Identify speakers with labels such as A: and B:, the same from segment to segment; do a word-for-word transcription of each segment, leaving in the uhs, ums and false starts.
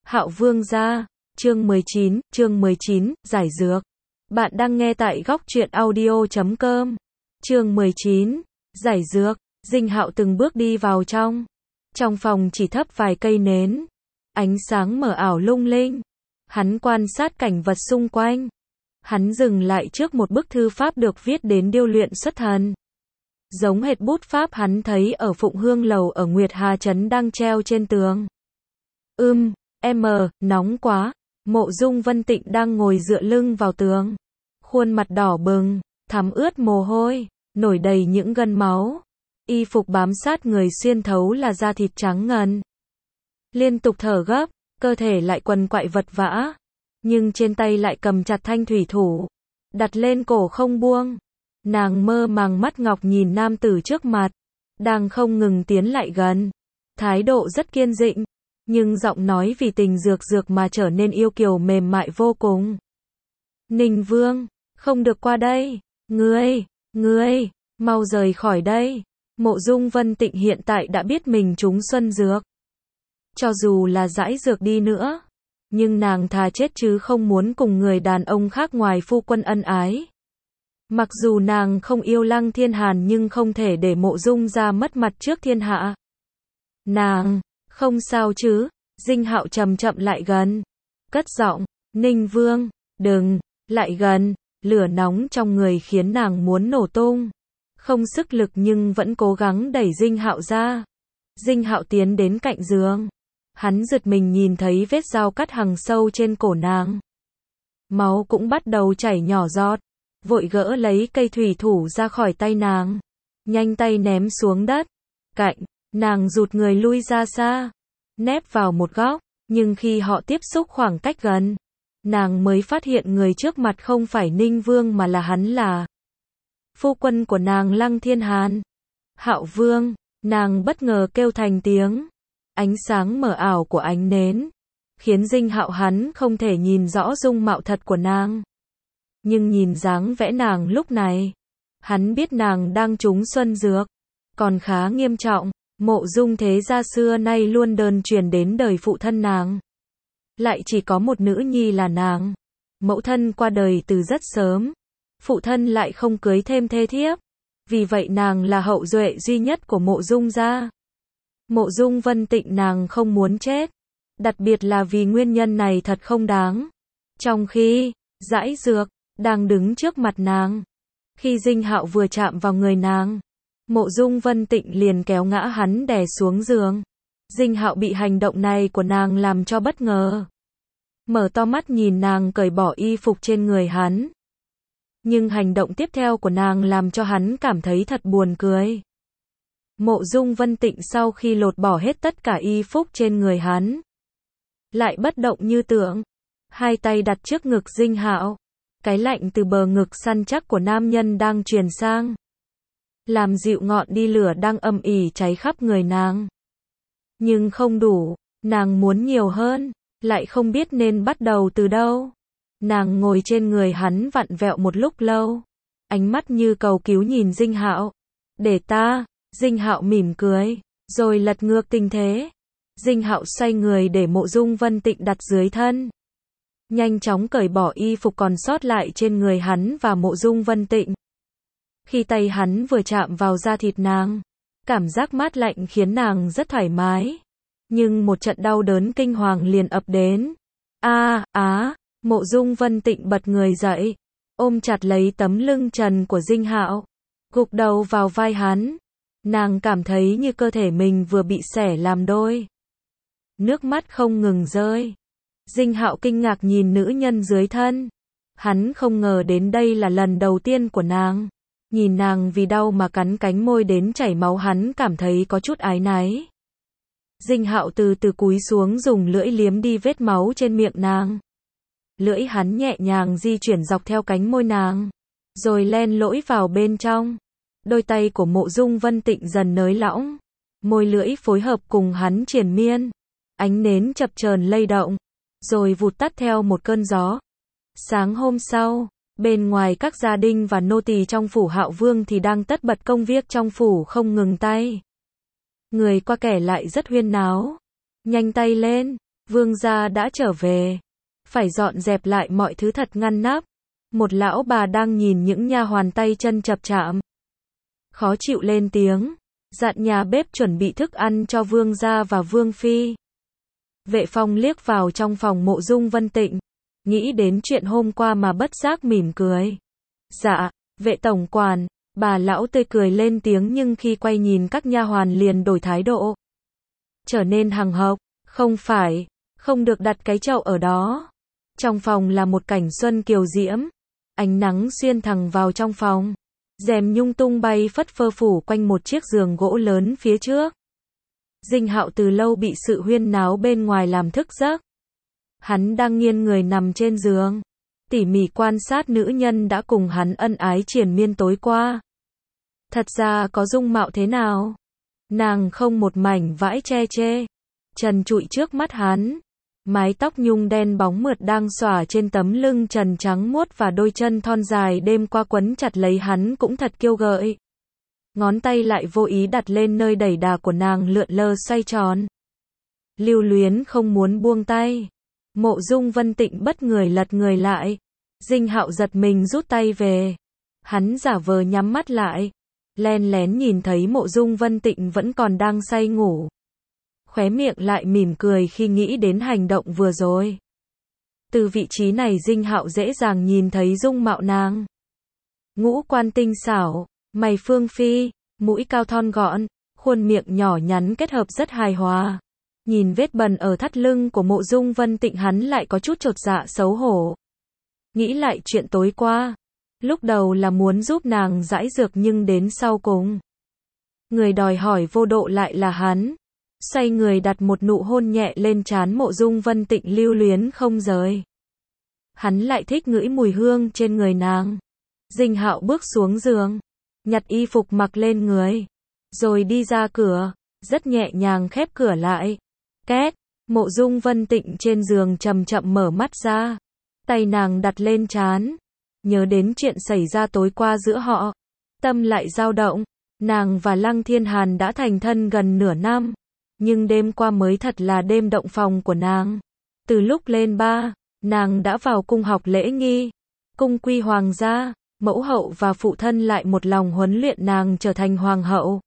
A: Hạo Vương gia, chương mười chín, chương mười chín, giải dược. Bạn đang nghe tại góc truyện audio chấm com. Chương mười chín, giải dược. Dinh Hạo từng bước đi vào trong. Trong phòng chỉ thấp vài cây nến. Ánh sáng mờ ảo lung linh. Hắn quan sát cảnh vật xung quanh. Hắn dừng lại trước một bức thư pháp được viết đến điêu luyện xuất thần. Giống hệt bút pháp hắn thấy ở Phụng Hương Lầu ở Nguyệt Hà Trấn đang treo trên tường. Ưm, em, nóng quá. Mộ Dung Vân Tịnh đang ngồi dựa lưng vào tường. Khuôn mặt đỏ bừng, thấm ướt mồ hôi, nổi đầy những gân máu. Y phục bám sát người xuyên thấu là da thịt trắng ngần. Liên tục thở gấp, cơ thể lại quằn quại vật vã. Nhưng trên tay lại cầm chặt thanh thủy thủ. Đặt lên cổ không buông. Nàng mơ màng mắt ngọc nhìn nam tử trước mặt. Đang không ngừng tiến lại gần. Thái độ rất kiên định. Nhưng giọng nói vì tình dược dược mà trở nên yêu kiều mềm mại vô cùng. Ninh Vương, không được qua đây. Ngươi, ngươi, mau rời khỏi đây. Mộ Dung Vân Tịnh hiện tại đã biết mình trúng xuân dược. Cho dù là dãi dược đi nữa. Nhưng nàng thà chết chứ không muốn cùng người đàn ông khác ngoài phu quân ân ái. Mặc dù nàng không yêu Lăng Thiên Hàn nhưng không thể để Mộ Dung ra mất mặt trước thiên hạ. Nàng, không sao chứ? Dinh Hạo chậm chậm lại gần. Cất giọng, Ninh Vương, đừng, lại gần. Lửa nóng trong người khiến nàng muốn nổ tung. Không sức lực nhưng vẫn cố gắng đẩy Dinh Hạo ra. Dinh Hạo tiến đến cạnh giường. Hắn giật mình nhìn thấy vết dao cắt hằn sâu trên cổ nàng. Máu cũng bắt đầu chảy nhỏ giọt. Vội gỡ lấy cây thủy thủ ra khỏi tay nàng. Nhanh tay ném xuống đất. Cạnh, nàng rụt người lui ra xa. Nép vào một góc. Nhưng khi họ tiếp xúc khoảng cách gần. Nàng mới phát hiện người trước mặt không phải Ninh Vương mà là hắn là phu quân của nàng Lăng Thiên Hàn. Hạo Vương, nàng bất ngờ kêu thành tiếng. Ánh sáng mờ ảo của ánh nến. Khiến Dinh Hạo hắn không thể nhìn rõ dung mạo thật của nàng. Nhưng nhìn dáng vẽ nàng lúc này. Hắn biết nàng đang trúng xuân dược. Còn khá nghiêm trọng. Mộ Dung thế gia xưa nay luôn đơn truyền đến đời phụ thân nàng. Lại chỉ có một nữ nhi là nàng. Mẫu thân qua đời từ rất sớm. Phụ thân lại không cưới thêm thê thiếp. Vì vậy nàng là hậu duệ duy nhất của Mộ Dung gia. Mộ Dung Vân Tịnh nàng không muốn chết. Đặc biệt là vì nguyên nhân này thật không đáng. Trong khi, dãi dược, đang đứng trước mặt nàng. Khi Dinh Hạo vừa chạm vào người nàng. Mộ Dung Vân Tịnh liền kéo ngã hắn đè xuống giường. Dinh Hạo bị hành động này của nàng làm cho bất ngờ. Mở to mắt nhìn nàng cởi bỏ y phục trên người hắn. Nhưng hành động tiếp theo của nàng làm cho hắn cảm thấy thật buồn cười. Mộ Dung Vân Tịnh sau khi lột bỏ hết tất cả y phục trên người hắn. Lại bất động như tượng. Hai tay đặt trước ngực Dinh Hạo. Cái lạnh từ bờ ngực săn chắc của nam nhân đang truyền sang. Làm dịu ngọn đi lửa đang âm ỉ cháy khắp người nàng. Nhưng không đủ, nàng muốn nhiều hơn, lại không biết nên bắt đầu từ đâu. Nàng ngồi trên người hắn vặn vẹo một lúc lâu. Ánh mắt như cầu cứu nhìn Dinh Hạo. Để ta, Dinh Hạo mỉm cười, rồi lật ngược tình thế. Dinh Hạo xoay người để Mộ Dung Vân Tịnh đặt dưới thân. Nhanh chóng cởi bỏ y phục còn sót lại trên người hắn và Mộ Dung Vân Tịnh. Khi tay hắn vừa chạm vào da thịt nàng, cảm giác mát lạnh khiến nàng rất thoải mái. Nhưng một trận đau đớn kinh hoàng liền ập đến. A, á, Mộ Dung Vân Tịnh bật người dậy, ôm chặt lấy tấm lưng trần của Dinh Hạo, gục đầu vào vai hắn. Nàng cảm thấy như cơ thể mình vừa bị xẻ làm đôi. Nước mắt không ngừng rơi. Dinh Hạo kinh ngạc nhìn nữ nhân dưới thân. Hắn không ngờ đến đây là lần đầu tiên của nàng. Nhìn nàng vì đau mà cắn cánh môi đến chảy máu hắn cảm thấy có chút áy náy. Dinh Hạo từ từ cúi xuống dùng lưỡi liếm đi vết máu trên miệng nàng. Lưỡi hắn nhẹ nhàng di chuyển dọc theo cánh môi nàng. Rồi len lỏi vào bên trong. Đôi tay của Mộ Dung Vân Tịnh dần nới lỏng. Môi lưỡi phối hợp cùng hắn triền miên. Ánh nến chập chờn lay động. Rồi vụt tắt theo một cơn gió. Sáng hôm sau. Bên ngoài các gia đình và nô tỳ trong phủ Hạo Vương thì đang tất bật công việc trong phủ không ngừng tay. Người qua kẻ lại rất huyên náo. Nhanh tay lên, Vương gia đã trở về, phải dọn dẹp lại mọi thứ thật ngăn nắp. Một lão bà đang nhìn những nha hoàn tay chân chập chạm, khó chịu lên tiếng, dặn nhà bếp chuẩn bị thức ăn cho vương gia và vương phi. Vệ Phong liếc vào trong phòng Mộ Dung Vân Tịnh, nghĩ đến chuyện hôm qua mà bất giác mỉm cười. Dạ, vệ tổng quản, bà lão tươi cười lên tiếng, nhưng khi quay nhìn các nha hoàn liền đổi thái độ, trở nên hằng hộc. Không phải, không được đặt cái chậu ở đó. Trong phòng là một cảnh xuân kiều diễm, ánh nắng xuyên thẳng vào trong phòng, rèm nhung tung bay phất phơ phủ quanh một chiếc giường gỗ lớn phía trước. Dinh Hạo từ lâu bị sự huyên náo bên ngoài làm thức giấc. Hắn đang nghiêng người nằm trên giường, tỉ mỉ quan sát nữ nhân đã cùng hắn ân ái triền miên tối qua. Thật ra có dung mạo thế nào, nàng không một mảnh vãi che chê, trần trụi trước mắt hắn. Mái tóc nhung đen bóng mượt đang xõa trên tấm lưng trần trắng muốt và đôi chân thon dài đêm qua quấn chặt lấy hắn cũng thật kiêu gợi. Ngón tay lại vô ý đặt lên nơi đẩy đà của nàng, lượn lờ xoay tròn. Lưu luyến không muốn buông tay. Mộ Dung Vân Tịnh bất người lật người lại. Dinh Hạo giật mình rút tay về. Hắn giả vờ nhắm mắt lại, len lén nhìn thấy Mộ Dung Vân Tịnh vẫn còn đang say ngủ. Khóe miệng lại mỉm cười khi nghĩ đến hành động vừa rồi. Từ vị trí này Dinh Hạo dễ dàng nhìn thấy dung mạo nàng. Ngũ quan tinh xảo, mày phương phi, mũi cao thon gọn, khuôn miệng nhỏ nhắn kết hợp rất hài hòa. Nhìn vết bần ở thắt lưng của Mộ Dung Vân Tịnh, hắn lại có chút chột dạ xấu hổ. Nghĩ lại chuyện tối qua, lúc đầu là muốn giúp nàng giải dược nhưng đến sau cùng, người đòi hỏi vô độ lại là hắn. Xoay người đặt một nụ hôn nhẹ lên trán Mộ Dung Vân Tịnh, lưu luyến không rời. Hắn lại thích ngửi mùi hương trên người nàng. Dinh Hạo bước xuống giường, nhặt y phục mặc lên người, rồi đi ra cửa, rất nhẹ nhàng khép cửa lại. Két, Mộ Dung Vân Tịnh trên giường chậm chậm mở mắt ra, tay nàng đặt lên trán, nhớ đến chuyện xảy ra tối qua giữa họ, tâm lại dao động. Nàng và Lăng Thiên Hàn đã thành thân gần nửa năm, nhưng đêm qua mới thật là đêm động phòng của nàng. Từ lúc lên ba, nàng đã vào cung học lễ nghi, cung quy hoàng gia, mẫu hậu và phụ thân lại một lòng huấn luyện nàng trở thành hoàng hậu.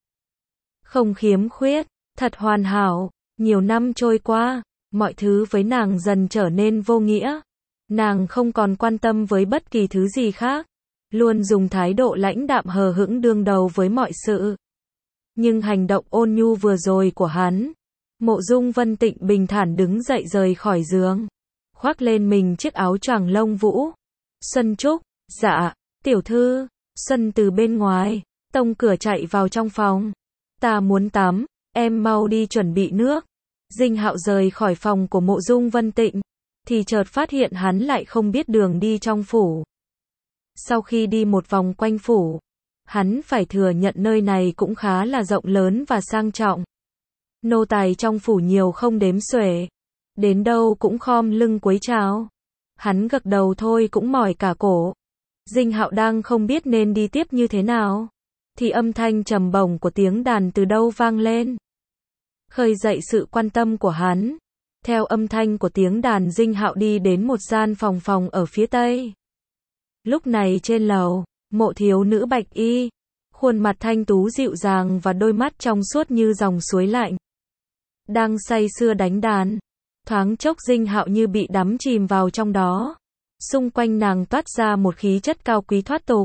A: Không khiếm khuyết, thật hoàn hảo. Nhiều năm trôi qua, mọi thứ với nàng dần trở nên vô nghĩa. Nàng không còn quan tâm với bất kỳ thứ gì khác, luôn dùng thái độ lãnh đạm hờ hững đương đầu với mọi sự. Nhưng hành động ôn nhu vừa rồi của hắn, Mộ Dung Vân Tịnh bình thản đứng dậy rời khỏi giường, khoác lên mình chiếc áo choàng lông vũ. Xuân Trúc, dạ, tiểu thư. Xuân từ bên ngoài, tông cửa chạy vào trong phòng. Ta muốn tắm, em mau đi chuẩn bị nước. Dinh Hạo rời khỏi phòng của Mộ Dung Vân Tịnh, thì chợt phát hiện hắn lại không biết đường đi trong phủ. Sau khi đi một vòng quanh phủ, hắn phải thừa nhận nơi này cũng khá là rộng lớn và sang trọng. Nô tài trong phủ nhiều không đếm xuể, đến đâu cũng khom lưng cúi chào. Hắn gật đầu thôi cũng mỏi cả cổ. Dinh Hạo đang không biết nên đi tiếp như thế nào, thì âm thanh trầm bổng của tiếng đàn từ đâu vang lên, khơi dậy sự quan tâm của hắn. Theo âm thanh của tiếng đàn, Dinh Hạo đi đến một gian phòng phòng ở phía tây. Lúc này trên lầu, Mộ thiếu nữ bạch y, khuôn mặt thanh tú dịu dàng và đôi mắt trong suốt như dòng suối lạnh, đang say sưa đánh đàn. Thoáng chốc Dinh Hạo như bị đắm chìm vào trong đó. Xung quanh nàng toát ra một khí chất cao quý thoát tục.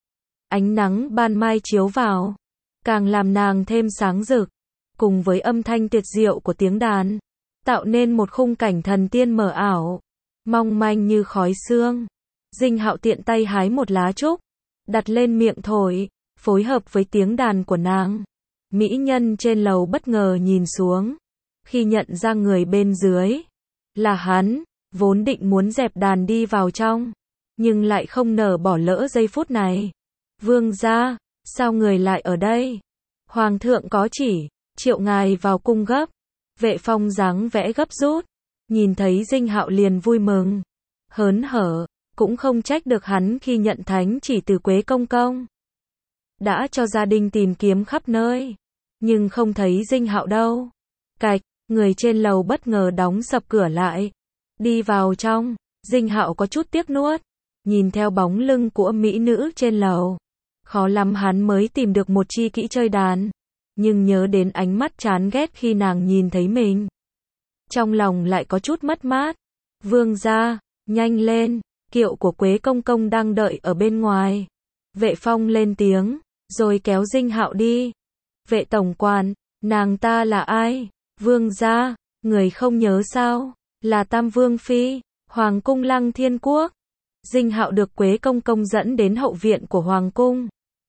A: Ánh nắng ban mai chiếu vào, càng làm nàng thêm sáng rực, cùng với âm thanh tuyệt diệu của tiếng đàn, tạo nên một khung cảnh thần tiên mờ ảo, mong manh như khói sương. Dinh Hạo tiện tay hái một lá trúc, đặt lên miệng thổi, phối hợp với tiếng đàn của nàng. Mỹ nhân trên lầu bất ngờ nhìn xuống, khi nhận ra người bên dưới là hắn, vốn định muốn dẹp đàn đi vào trong, nhưng lại không nỡ bỏ lỡ giây phút này. Vương gia, sao người lại ở đây? Hoàng thượng có chỉ, triệu ngài vào cung gấp. Vệ Phong dáng vẻ gấp rút, nhìn thấy Dinh Hạo liền vui mừng, hớn hở, cũng không trách được hắn khi nhận thánh chỉ từ Quế công công. Đã cho gia đình tìm kiếm khắp nơi, nhưng không thấy Dinh Hạo đâu. Cạch, Người trên lầu bất ngờ đóng sập cửa lại. Đi vào trong, Dinh Hạo có chút tiếc nuốt, nhìn theo bóng lưng của mỹ nữ trên lầu. Khó lắm hắn mới tìm được một chi kỹ chơi đàn, nhưng nhớ đến ánh mắt chán ghét khi nàng nhìn thấy mình, trong lòng lại có chút mất mát. Vương gia, nhanh lên, kiệu của Quế công công đang đợi ở bên ngoài. Vệ Phong lên tiếng, rồi kéo Dinh Hạo đi. Vệ tổng quản, nàng ta là ai? Vương gia, người không nhớ sao? Là Tam Vương Phi, Hoàng cung Lăng Thiên Quốc. Dinh Hạo được Quế công công dẫn đến hậu viện của Hoàng cung.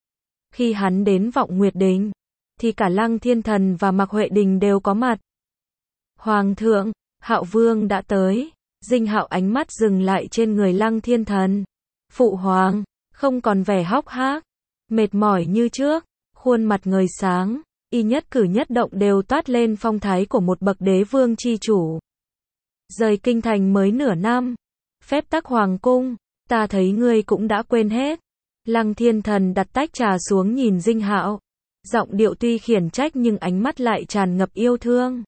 A: Khi hắn đến Vọng Nguyệt Đình, thì cả Lăng Thiên Thần và Mạc Huệ Đình đều có mặt. Hoàng thượng, Hạo Vương đã tới. Dinh Hạo ánh mắt dừng lại trên người Lăng Thiên Thần. Phụ hoàng, không còn vẻ hốc hác, mệt mỏi như trước, khuôn mặt ngời sáng, y nhất cử nhất động đều toát lên phong thái của một bậc đế vương chi chủ. Rời kinh thành mới nửa năm, phép tắc hoàng cung, ta thấy ngươi cũng đã quên hết. Lăng Thiên Thần đặt tách trà xuống nhìn Dinh Hạo, giọng điệu tuy khiển trách nhưng ánh mắt lại tràn ngập yêu thương.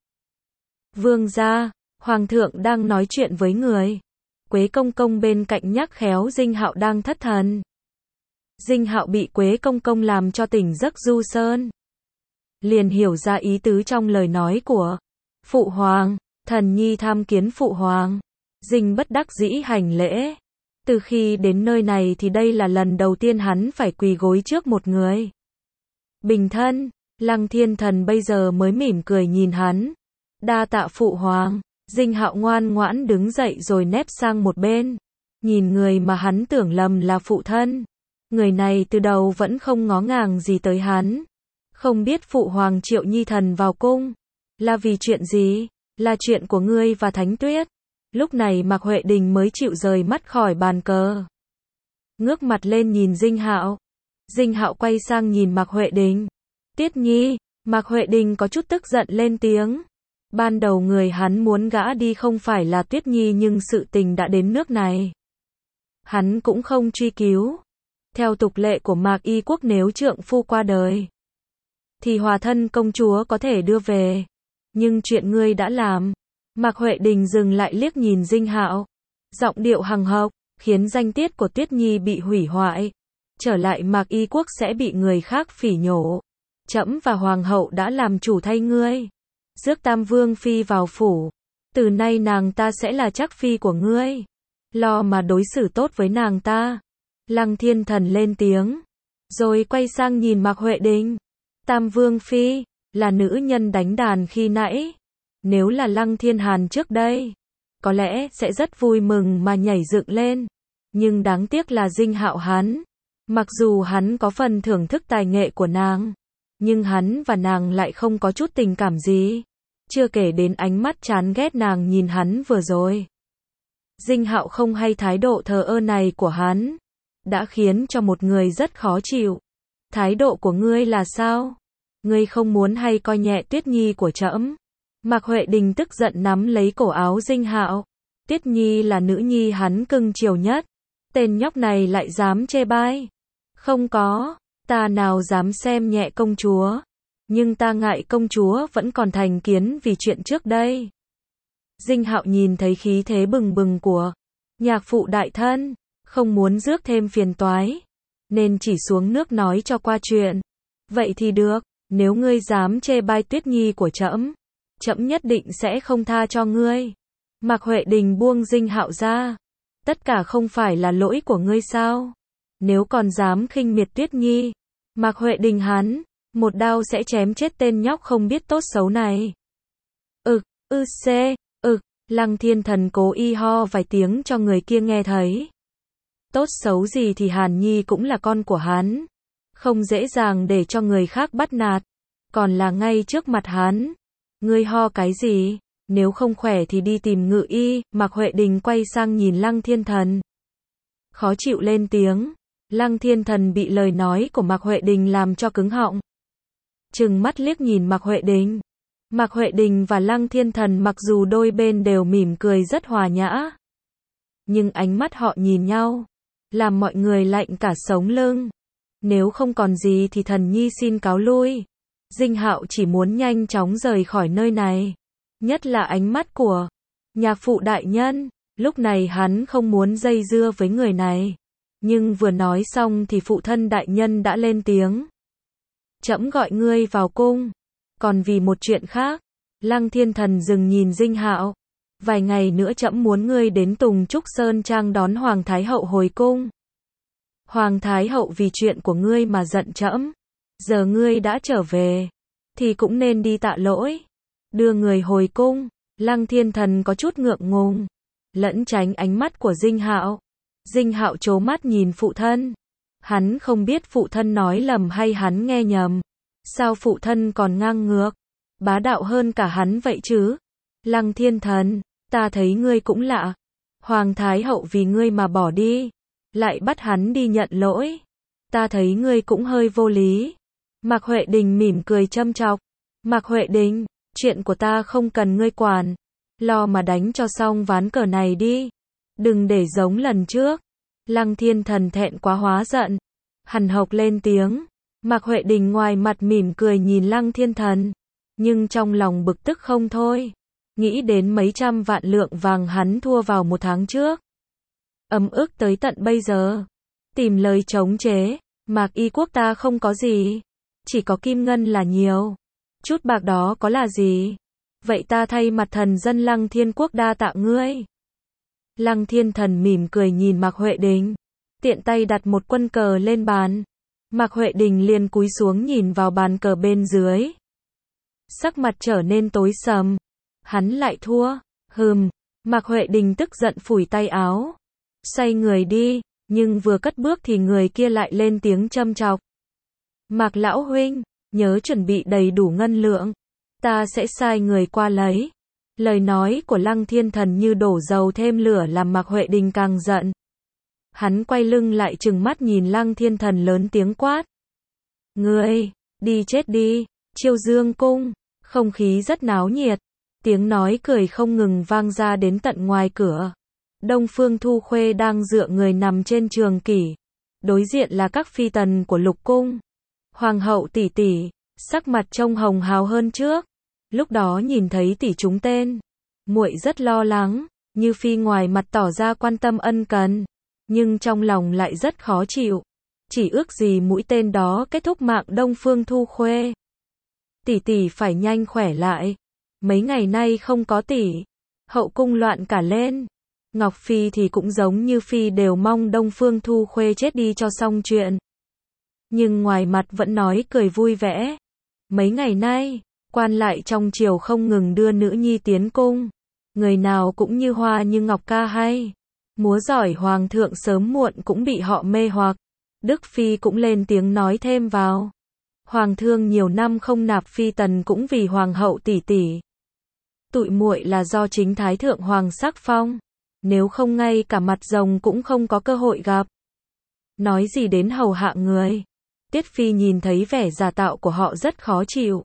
A: Vương gia, hoàng thượng đang nói chuyện với người. Quế công công bên cạnh nhắc khéo Dinh Hạo đang thất thần. Dinh Hạo bị Quế công công làm cho tỉnh giấc du sơn, liền hiểu ra ý tứ trong lời nói của phụ hoàng. Thần nhi tham kiến phụ hoàng. Dinh bất đắc dĩ hành lễ. Từ khi đến nơi này thì đây là lần đầu tiên hắn phải quỳ gối trước một người. Bình thân, Lăng Thiên Thần bây giờ mới mỉm cười nhìn hắn. Đa tạ phụ hoàng. Dinh Hạo ngoan ngoãn đứng dậy rồi nép sang một bên, nhìn người mà hắn tưởng lầm là phụ thân. Người này từ đầu vẫn không ngó ngàng gì tới hắn. Không biết phụ hoàng triệu nhi thần vào cung là vì chuyện gì? Là chuyện của ngươi và Thánh Tuyết. Lúc này Mạc Huệ Đình mới chịu rời mắt khỏi bàn cờ, ngước mặt lên nhìn Dinh Hạo. Dinh Hạo quay sang nhìn Mạc Huệ Đình. Tiết Nhi. Mạc Huệ Đình có chút tức giận lên tiếng. Ban đầu người hắn muốn gã đi không phải là Tuyết Nhi, nhưng sự tình đã đến nước này, hắn cũng không truy cứu. Theo tục lệ của Mạc Y quốc, nếu trượng phu qua đời thì hòa thân công chúa có thể đưa về. Nhưng chuyện ngươi đã làm. Mạc Huệ Đình dừng lại liếc nhìn Dinh Hạo, giọng điệu hằng hộc, khiến danh tiết của Tuyết Nhi bị hủy hoại. Trở lại Mạc Y quốc sẽ bị người khác phỉ nhổ. Trẫm và hoàng hậu đã làm chủ thay ngươi, rước Tam Vương Phi vào phủ. Từ nay nàng ta sẽ là chắc phi của ngươi. Lo mà đối xử tốt với nàng ta. Lăng Thiên Thần lên tiếng, rồi quay sang nhìn Mạc Huệ Đình. Tam Vương Phi là nữ nhân đánh đàn khi nãy. Nếu là Lăng Thiên Hàn trước đây, có lẽ sẽ rất vui mừng mà nhảy dựng lên. Nhưng đáng tiếc là Dinh Hạo hắn. Mặc dù hắn có phần thưởng thức tài nghệ của nàng, nhưng hắn và nàng lại không có chút tình cảm gì. Chưa kể đến ánh mắt chán ghét nàng nhìn hắn vừa rồi. Dinh Hạo không hay thái độ thờ ơ này của hắn, đã khiến cho một người rất khó chịu. Thái độ của ngươi là sao? Ngươi không muốn hay coi nhẹ Tuyết Nhi của trẫm? Mạc Huệ Đình tức giận nắm lấy cổ áo Dinh Hạo. Tuyết Nhi là nữ nhi hắn cưng chiều nhất. Tên nhóc này lại dám chê bai. Không có, ta nào dám xem nhẹ công chúa. Nhưng ta ngại công chúa vẫn còn thành kiến vì chuyện trước đây. Dinh Hạo nhìn thấy khí thế bừng bừng của nhạc phụ đại thân, không muốn rước thêm phiền toái, nên chỉ xuống nước nói cho qua chuyện. Vậy thì được, nếu ngươi dám chê bai Tuyết Nhi của trẫm, trẫm nhất định sẽ không tha cho ngươi. Mạc Huệ Đình buông Dinh Hạo ra. Tất cả không phải là lỗi của ngươi sao? Nếu còn dám khinh miệt Tuyết Nhi, Mạc Huệ Đình hắn, một đao sẽ chém chết tên nhóc không biết tốt xấu này. Ực, ư xê, ực, Lăng Thiên Thần cố y ho vài tiếng cho người kia nghe thấy. Tốt xấu gì thì Hàn Nhi cũng là con của hắn, không dễ dàng để cho người khác bắt nạt, còn là ngay trước mặt hắn. Ngươi ho cái gì? Nếu không khỏe thì đi tìm ngự y. Mạc Huệ Đình quay sang nhìn Lăng Thiên Thần, khó chịu lên tiếng. Lăng Thiên Thần bị lời nói của Mạc Huệ Đình làm cho cứng họng, trừng mắt liếc nhìn Mạc Huệ Đình. Mạc Huệ Đình và Lăng Thiên Thần mặc dù đôi bên đều mỉm cười rất hòa nhã, nhưng ánh mắt họ nhìn nhau, làm mọi người lạnh cả sống lưng. Nếu không còn gì thì thần nhi xin cáo lui. Dinh Hạo chỉ muốn nhanh chóng rời khỏi nơi này, nhất là ánh mắt của nhạc phụ đại nhân. Lúc này hắn không muốn dây dưa với người này. Nhưng vừa nói xong thì phụ thân đại nhân đã lên tiếng. Trẫm gọi ngươi vào cung. Còn vì một chuyện khác. Lăng Thiên Thần dừng nhìn Dinh Hạo. Vài ngày nữa trẫm muốn ngươi đến Tùng Trúc Sơn Trang đón Hoàng Thái Hậu hồi cung. Hoàng Thái Hậu vì chuyện của ngươi mà giận trẫm. Giờ ngươi đã trở về. Thì cũng nên đi tạ lỗi. Đưa người hồi cung. Lăng Thiên Thần có chút ngượng ngùng. Lẫn tránh ánh mắt của Dinh Hạo. Dinh Hạo trố mắt nhìn phụ thân. Hắn không biết phụ thân nói lầm hay hắn nghe nhầm. Sao phụ thân còn ngang ngược, bá đạo hơn cả hắn vậy chứ? Lăng Thiên Thần, ta thấy ngươi cũng lạ. Hoàng Thái Hậu vì ngươi mà bỏ đi, lại bắt hắn đi nhận lỗi. Ta thấy ngươi cũng hơi vô lý. Mạc Huệ Đình mỉm cười châm chọc. Mạc Huệ Đình, chuyện của ta không cần ngươi quản. Lo mà đánh cho xong ván cờ này đi. Đừng để giống lần trước. Lăng Thiên Thần thẹn quá hóa giận. Hằn học lên tiếng. Mạc Huệ Đình ngoài mặt mỉm cười nhìn Lăng Thiên Thần. Nhưng trong lòng bực tức không thôi. Nghĩ đến mấy trăm vạn lượng vàng hắn thua vào một tháng trước. Ấm ức tới tận bây giờ. Tìm lời chống chế. Mạc Y Quốc ta không có gì. Chỉ có kim ngân là nhiều. Chút bạc đó có là gì? Vậy ta thay mặt thần dân Lăng Thiên Quốc đa tạ ngươi. Lăng Thiên Thần mỉm cười nhìn Mạc Huệ Đình. Tiện tay đặt một quân cờ lên bàn. Mạc Huệ Đình liền cúi xuống nhìn vào bàn cờ bên dưới. Sắc mặt trở nên tối sầm. Hắn lại thua. Hừm. Mạc Huệ Đình tức giận phủi tay áo. Xoay người đi. Nhưng vừa cất bước thì người kia lại lên tiếng châm chọc. Mạc lão huynh, nhớ chuẩn bị đầy đủ ngân lượng. Ta sẽ sai người qua lấy. Lời nói của Lăng Thiên Thần như đổ dầu thêm lửa làm Mạc Huệ Đình càng giận. Hắn quay lưng lại trừng mắt nhìn Lăng Thiên Thần lớn tiếng quát. Ngươi, đi chết đi, Chiêu Dương cung. Không khí rất náo nhiệt. Tiếng nói cười không ngừng vang ra đến tận ngoài cửa. Đông Phương Thu Khuê đang dựa người nằm trên trường kỷ. Đối diện là các phi tần của lục cung. Hoàng hậu tỷ tỷ, sắc mặt trông hồng hào hơn trước. Lúc đó nhìn thấy tỷ chúng tên, muội rất lo lắng. Như Phi ngoài mặt tỏ ra quan tâm ân cần, nhưng trong lòng lại rất khó chịu. Chỉ ước gì mũi tên đó kết thúc mạng Đông Phương Thu Khuê. Tỷ tỷ phải nhanh khỏe lại. Mấy ngày nay không có tỷ, hậu cung loạn cả lên. Ngọc Phi thì cũng giống như Phi đều mong Đông Phương Thu Khuê chết đi cho xong chuyện. Nhưng ngoài mặt vẫn nói cười vui vẻ. Mấy ngày nay, quan lại trong triều không ngừng đưa nữ nhi tiến cung. Người nào cũng như hoa như ngọc ca hay. Múa giỏi hoàng thượng sớm muộn cũng bị họ mê hoặc. Đức Phi cũng lên tiếng nói thêm vào. Hoàng thương nhiều năm không nạp phi tần cũng vì hoàng hậu tỷ tỷ. Tụi muội là do chính thái thượng hoàng sắc phong. Nếu không ngay cả mặt rồng cũng không có cơ hội gặp. Nói gì đến hầu hạ người. Tiết Phi nhìn thấy vẻ giả tạo của họ rất khó chịu.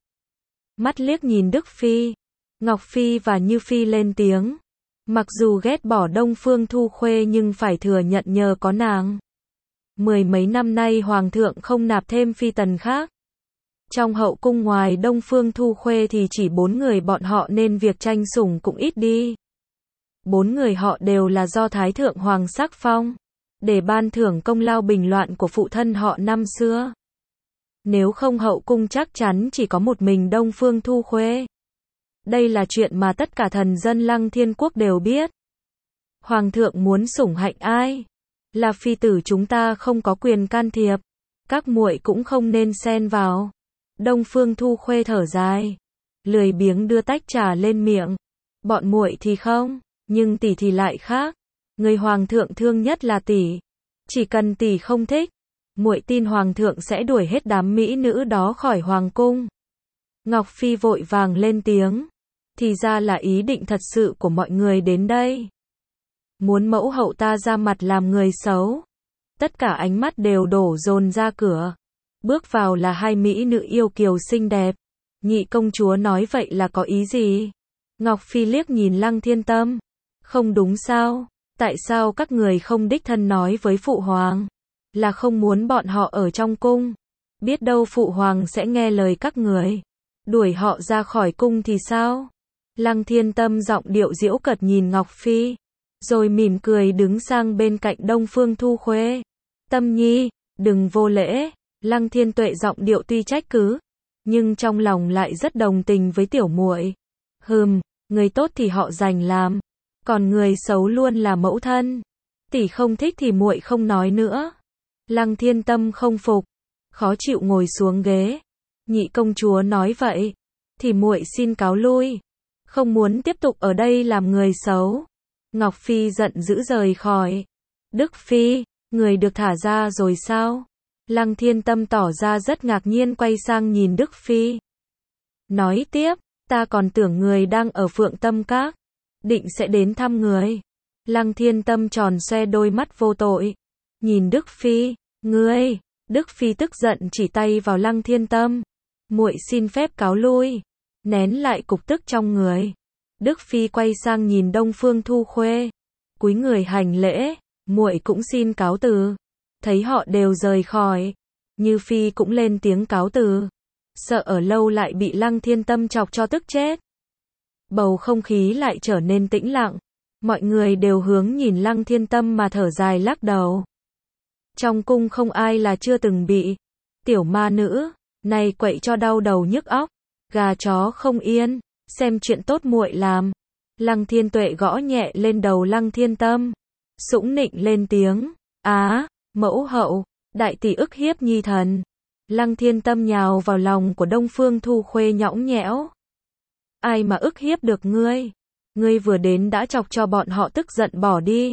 A: Mắt liếc nhìn Đức Phi, Ngọc Phi và Như Phi lên tiếng. Mặc dù ghét bỏ Đông Phương Thu Khuê nhưng phải thừa nhận nhờ có nàng. Mười mấy năm nay hoàng thượng không nạp thêm phi tần khác. Trong hậu cung ngoài Đông Phương Thu Khuê thì chỉ bốn người bọn họ nên việc tranh sủng cũng ít đi. Bốn người họ đều là do Thái Thượng Hoàng sắc phong, để ban thưởng công lao bình loạn của phụ thân họ năm xưa. Nếu không hậu cung chắc chắn chỉ có một mình Đông Phương Thu Khuê. Đây là chuyện mà tất cả thần dân Lăng Thiên Quốc đều biết. Hoàng thượng muốn sủng hạnh ai? Là phi tử chúng ta không có quyền can thiệp. Các muội cũng không nên xen vào. Đông Phương Thu Khuê thở dài, lười biếng đưa tách trà lên miệng. Bọn muội thì không, nhưng tỷ thì lại khác. Người hoàng thượng thương nhất là tỷ. Chỉ cần tỷ không thích, muội tin hoàng thượng sẽ đuổi hết đám mỹ nữ đó khỏi hoàng cung. Ngọc Phi vội vàng lên tiếng. Thì ra là ý định thật sự của mọi người đến đây. Muốn mẫu hậu ta ra mặt làm người xấu. Tất cả ánh mắt đều đổ dồn ra cửa. Bước vào là hai mỹ nữ yêu kiều xinh đẹp. Nhị công chúa nói vậy là có ý gì? Ngọc Phi liếc nhìn Lăng Thiên Tâm. Không đúng sao? Tại sao các người không đích thân nói với phụ hoàng? Là không muốn bọn họ ở trong cung. Biết đâu phụ hoàng sẽ nghe lời các người. Đuổi họ ra khỏi cung thì sao? Lăng Thiên Tâm giọng điệu giễu cợt nhìn Ngọc Phi, rồi mỉm cười đứng sang bên cạnh Đông Phương Thu Khuê. Tâm Nhi, đừng vô lễ. Lăng Thiên Tuệ giọng điệu tuy trách cứ, nhưng trong lòng lại rất đồng tình với tiểu muội. Hừm, người tốt thì họ dành làm, còn người xấu luôn là mẫu thân. Tỷ không thích thì muội không nói nữa. Lăng Thiên Tâm không phục, khó chịu ngồi xuống ghế. Nhị công chúa nói vậy, thì muội xin cáo lui, không muốn tiếp tục ở đây làm người xấu. Ngọc Phi giận dữ rời khỏi. Đức Phi, người được thả ra rồi sao? Lăng Thiên Tâm tỏ ra rất ngạc nhiên quay sang nhìn Đức Phi. Nói tiếp, ta còn tưởng người đang ở Phượng Tâm Các, định sẽ đến thăm người. Lăng Thiên Tâm tròn xoe đôi mắt vô tội, nhìn Đức Phi, ngươi. Đức Phi tức giận chỉ tay vào Lăng Thiên Tâm. Muội xin phép cáo lui, nén lại cục tức trong người. Đức Phi quay sang nhìn Đông Phương Thu Khuê, cúi người hành lễ, muội cũng xin cáo từ. Thấy họ đều rời khỏi, Như Phi cũng lên tiếng cáo từ, sợ ở lâu lại bị Lăng Thiên Tâm chọc cho tức chết. Bầu không khí lại trở nên tĩnh lặng, mọi người đều hướng nhìn Lăng Thiên Tâm mà thở dài lắc đầu. Trong cung không ai là chưa từng bị tiểu ma nữ này quậy cho đau đầu nhức óc, gà chó không yên, xem chuyện tốt muội làm. Lăng Thiên Tuệ gõ nhẹ lên đầu Lăng Thiên Tâm, sũng nịnh lên tiếng, á, mẫu hậu, đại tỷ ức hiếp nhi thần. Lăng Thiên Tâm nhào vào lòng của Đông Phương Thu Khuê nhõng nhẽo. Ai mà ức hiếp được ngươi? Ngươi vừa đến đã chọc cho bọn họ tức giận bỏ đi.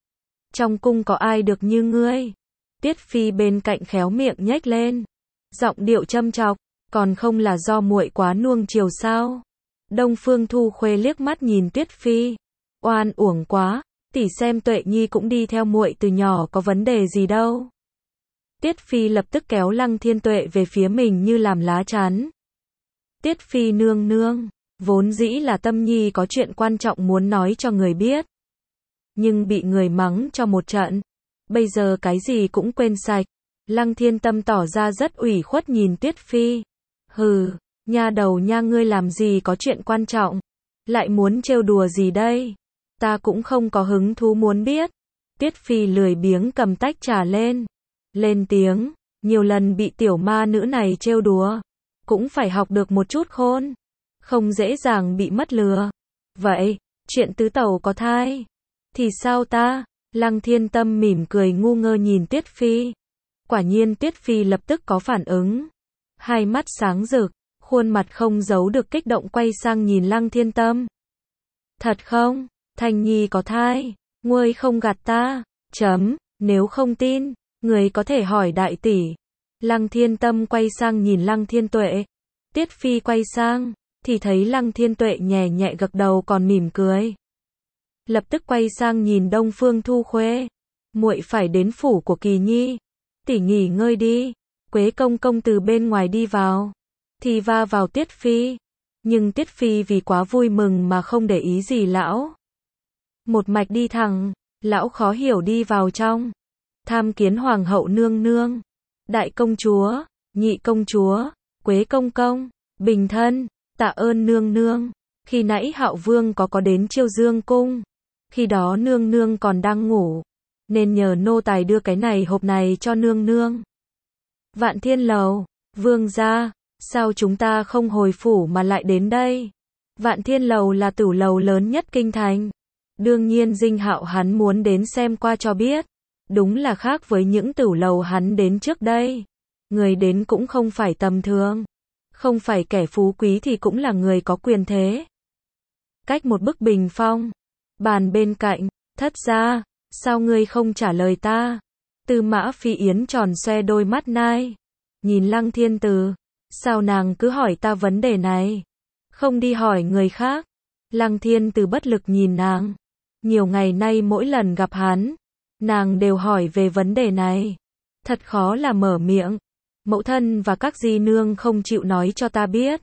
A: Trong cung có ai được như ngươi? Tiết Phi bên cạnh khéo miệng nhếch lên, giọng điệu châm chọc, còn không là do muội quá nuông chiều sao? Đông Phương Thu Khuê liếc mắt nhìn Tiết Phi, oan uổng quá, tỷ xem Tuệ Nhi cũng đi theo muội từ nhỏ có vấn đề gì đâu. Tiết Phi lập tức kéo Lăng Thiên Tuệ về phía mình như làm lá chắn. Tiết Phi nương nương, vốn dĩ là Tâm Nhi có chuyện quan trọng muốn nói cho người biết, nhưng bị người mắng cho một trận, bây giờ cái gì cũng quên sạch. Lăng Thiên Tâm tỏ ra rất ủy khuất nhìn Tiết Phi. Hừ, nha đầu nha, ngươi làm gì có chuyện quan trọng, lại muốn trêu đùa gì đây? Ta cũng không có hứng thú muốn biết. Tiết Phi lười biếng cầm tách trà lên, lên tiếng, nhiều lần bị tiểu ma nữ này trêu đùa, cũng phải học được một chút khôn, không dễ dàng bị mất lừa. Vậy, chuyện tứ tẩu có thai thì sao ta? Lăng Thiên Tâm mỉm cười ngu ngơ nhìn Tiết Phi. Quả nhiên Tiết Phi lập tức có phản ứng, hai mắt sáng rực, khuôn mặt không giấu được kích động quay sang nhìn Lăng Thiên Tâm. Thật không? Thanh Nhi có thai, ngươi không gạt ta. Chấm, nếu không tin, người có thể hỏi đại tỷ. Lăng Thiên Tâm quay sang nhìn Lăng Thiên Tuệ. Tiết Phi quay sang, thì thấy Lăng Thiên Tuệ nhẹ nhẹ gật đầu còn mỉm cười. Lập tức quay sang nhìn Đông Phương Thu Khuê. Muội phải đến phủ của Kỳ Nhi, tỷ nghỉ ngơi đi. Quế công công từ bên ngoài đi vào, thì va vào Tiết Phi. Nhưng Tiết Phi vì quá vui mừng mà không để ý gì lão. Một mạch đi thẳng, lão khó hiểu đi vào trong. Tham kiến hoàng hậu nương nương, đại công chúa, nhị công chúa, Quế công công, bình thân, tạ ơn nương nương. Khi nãy Hạo Vương có có đến Chiêu Dương cung, khi đó nương nương còn đang ngủ, nên nhờ nô tài đưa cái này hộp này cho nương nương. Vạn Thiên Lầu, vương gia, sao chúng ta không hồi phủ mà lại đến đây? Vạn Thiên Lầu là tửu lầu lớn nhất kinh thành. Đương nhiên Dinh Hạo hắn muốn đến xem qua cho biết. Đúng là khác với những tửu lầu hắn đến trước đây. Người đến cũng không phải tầm thường, không phải kẻ phú quý thì cũng là người có quyền thế. Cách một bức bình phong, bàn bên cạnh, thất gia, sao ngươi không trả lời ta? Tư Mã Phi Yến tròn xoe đôi mắt nai, nhìn Lăng Thiên Từ, sao nàng cứ hỏi ta vấn đề này, không đi hỏi người khác? Lăng Thiên Từ bất lực nhìn nàng, nhiều ngày nay mỗi lần gặp hắn, nàng đều hỏi về vấn đề này, thật khó là mở miệng. Mẫu thân và các di nương không chịu nói cho ta biết.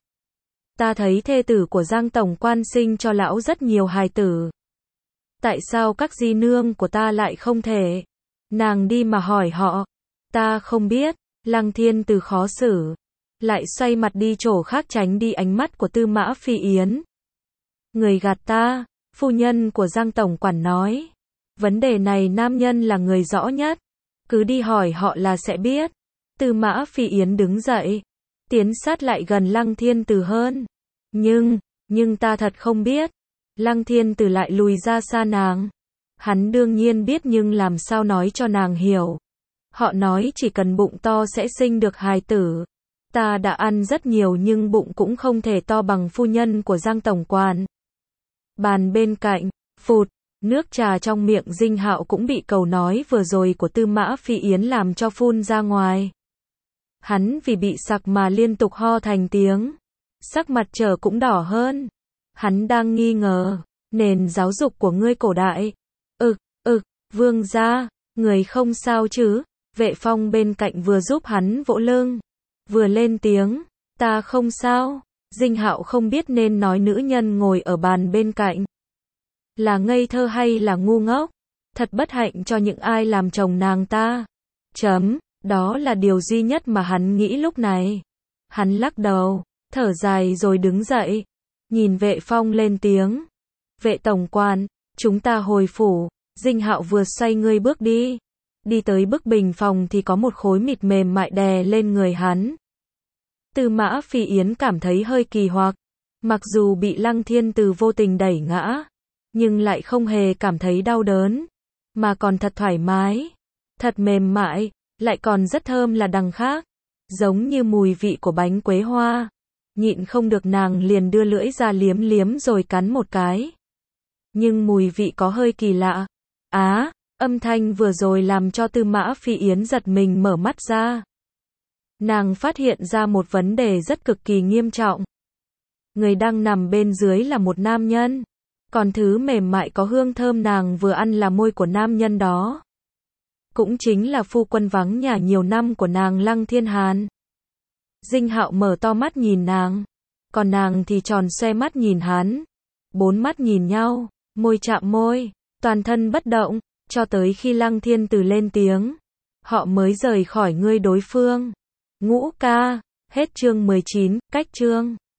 A: Ta thấy thê tử của Giang tổng quan sinh cho lão rất nhiều hài tử. Tại sao các di nương của ta lại không thể? Nàng đi mà hỏi họ. Ta không biết. Lăng Thiên Từ khó xử, lại xoay mặt đi chỗ khác tránh đi ánh mắt của Tư Mã Phi Yến. Người gạt ta, phu nhân của Giang tổng quản nói. Vấn đề này nam nhân là người rõ nhất. Cứ đi hỏi họ là sẽ biết. Tư Mã Phi Yến đứng dậy. Tiến sát lại gần Lăng Thiên Từ hơn. Nhưng, nhưng ta thật không biết. Lăng Thiên Từ lại lùi ra xa nàng. Hắn đương nhiên biết nhưng làm sao nói cho nàng hiểu. Họ nói chỉ cần bụng to sẽ sinh được hài tử. Ta đã ăn rất nhiều nhưng bụng cũng không thể to bằng phu nhân của Giang tổng quản. Bàn bên cạnh, phụt, nước trà trong miệng Dinh Hạo cũng bị câu nói vừa rồi của Tư Mã Phi Yến làm cho phun ra ngoài. Hắn vì bị sặc mà liên tục ho thành tiếng. Sắc mặt trở cũng đỏ hơn. Hắn đang nghi ngờ, nền giáo dục của ngươi cổ đại. Ực, ực, vương gia, người không sao chứ? Vệ Phong bên cạnh vừa giúp hắn vỗ lưng, vừa lên tiếng, ta không sao. Dinh Hạo không biết nên nói nữ nhân ngồi ở bàn bên cạnh là ngây thơ hay là ngu ngốc. Thật bất hạnh cho những ai làm chồng nàng ta. Chấm, đó là điều duy nhất mà hắn nghĩ lúc này. Hắn lắc đầu, thở dài rồi đứng dậy, nhìn Vệ Phong lên tiếng. Vệ tổng quan, chúng ta hồi phủ. Dinh Hạo vừa xoay người bước đi. Đi tới bức bình phòng thì có một khối mịt mềm mại đè lên người hắn. Tư Mã Phi Yến cảm thấy hơi kỳ hoặc. Mặc dù bị Lăng Thiên Từ vô tình đẩy ngã, nhưng lại không hề cảm thấy đau đớn, mà còn thật thoải mái, thật mềm mại, lại còn rất thơm là đằng khác, giống như mùi vị của bánh quế hoa. Nhịn không được nàng liền đưa lưỡi ra liếm liếm rồi cắn một cái. Nhưng mùi vị có hơi kỳ lạ. Á, âm thanh vừa rồi làm cho Tư Mã Phi Yến giật mình mở mắt ra. Nàng phát hiện ra một vấn đề rất cực kỳ nghiêm trọng. Người đang nằm bên dưới là một nam nhân. Còn thứ mềm mại có hương thơm nàng vừa ăn là môi của nam nhân đó. Cũng chính là phu quân vắng nhà nhiều năm của nàng Lăng Thiên Hàn. Dinh Hạo mở to mắt nhìn nàng. Còn nàng thì tròn xoe mắt nhìn hắn. Bốn mắt nhìn nhau, môi chạm môi, toàn thân bất động, cho tới khi Lăng Thiên Từ lên tiếng. Họ mới rời khỏi ngươi đối phương. Ngũ ca, hết chương mười chín, cách chương.